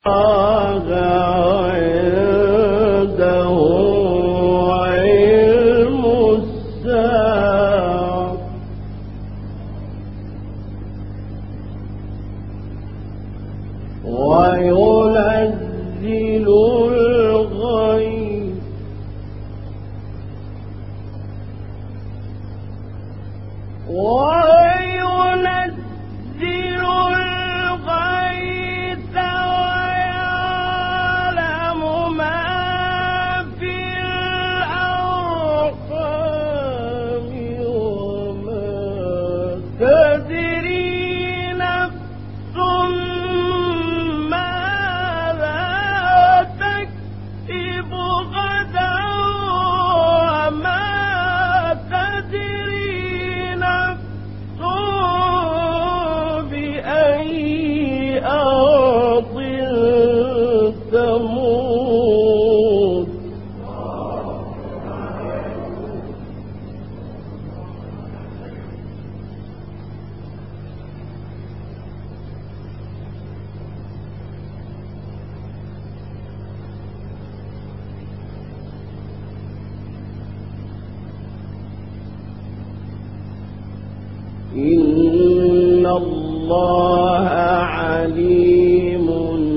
إن الله عليم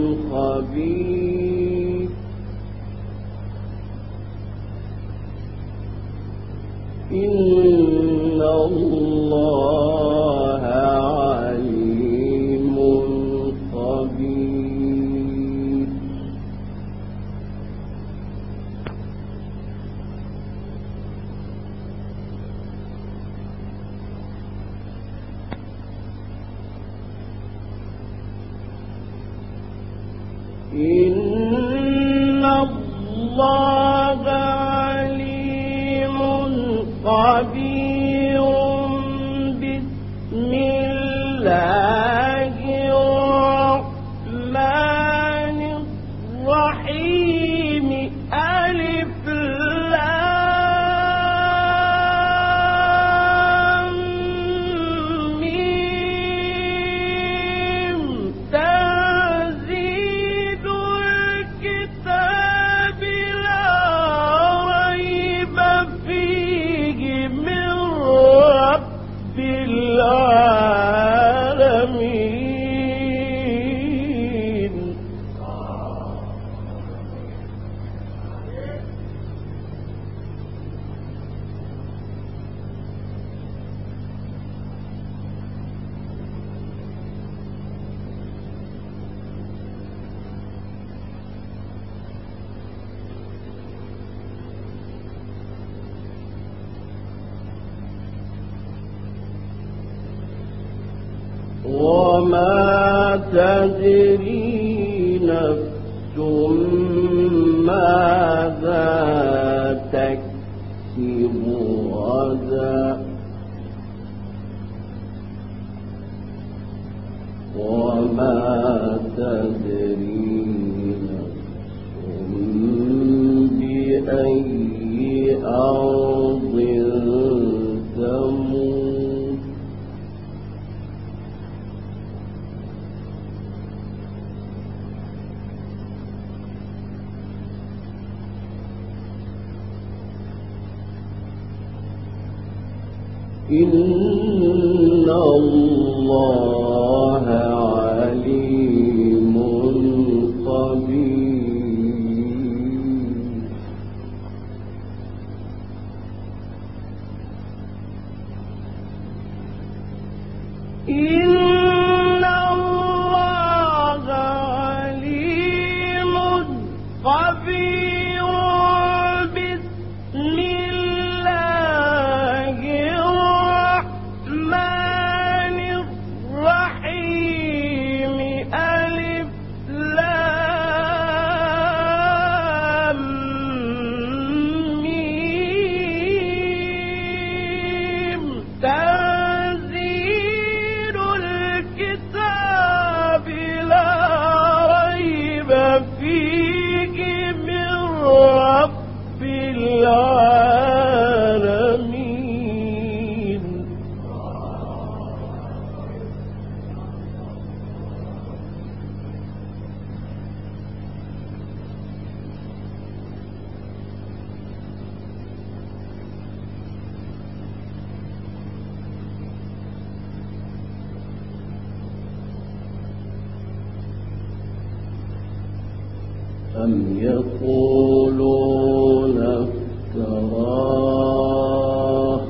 خبير. إن الله عليم خبير. إن الله عليم خبير. بسم الله الرحمن الرحيم. ألف لام ميم. تنزيل الكتاب لا ريب فيه من رب العالمين. وما تدري نفس ماذا تكسب غدا. وما تدري نفس بأي أرض تموت. إن الله عليم خبير. إن الله عليم خبير. بسم الله الرحمن الرحيم. أم يقولون افتراه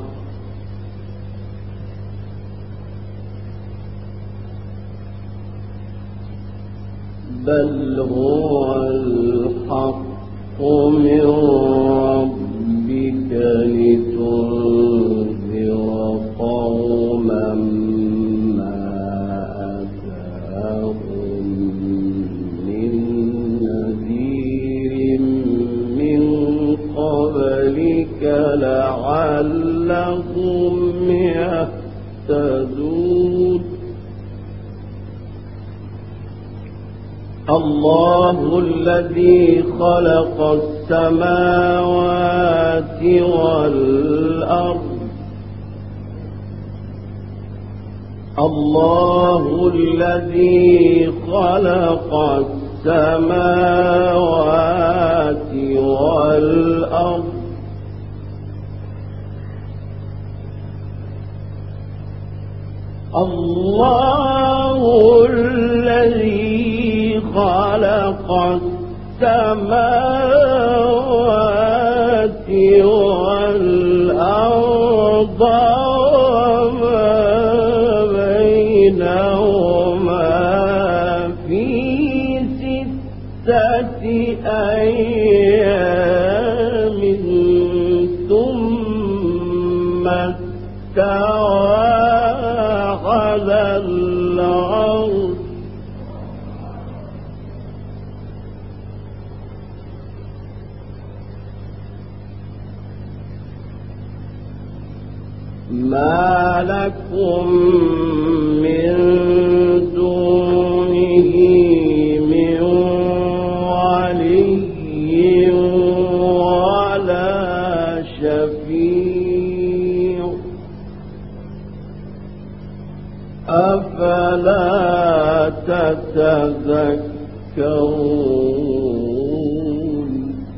بل هو الحق من ربك لتنذر قوما ما أتاهم من نذير من قبلك لعلهم يهتدون. الله الذي خلق السماوات والأرض الله الذي خلق السماوات والأرض الله الذي خلق السماوات والأرض وما بينهما في 6 أيام ثم استوى على العرش ما لكم من دونه من ولي ولا شفيع أفلا تتذكرون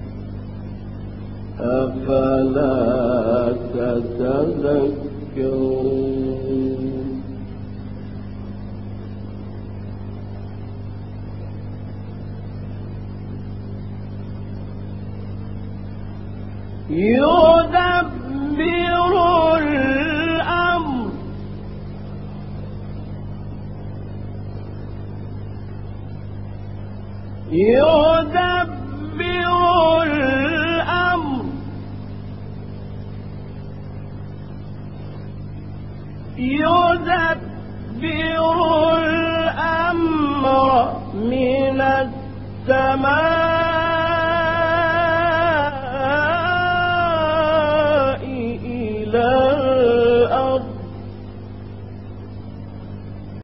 أفلا تتذكرون. يدبر الأمر يدبر الأمر يدبر الأمر من السماء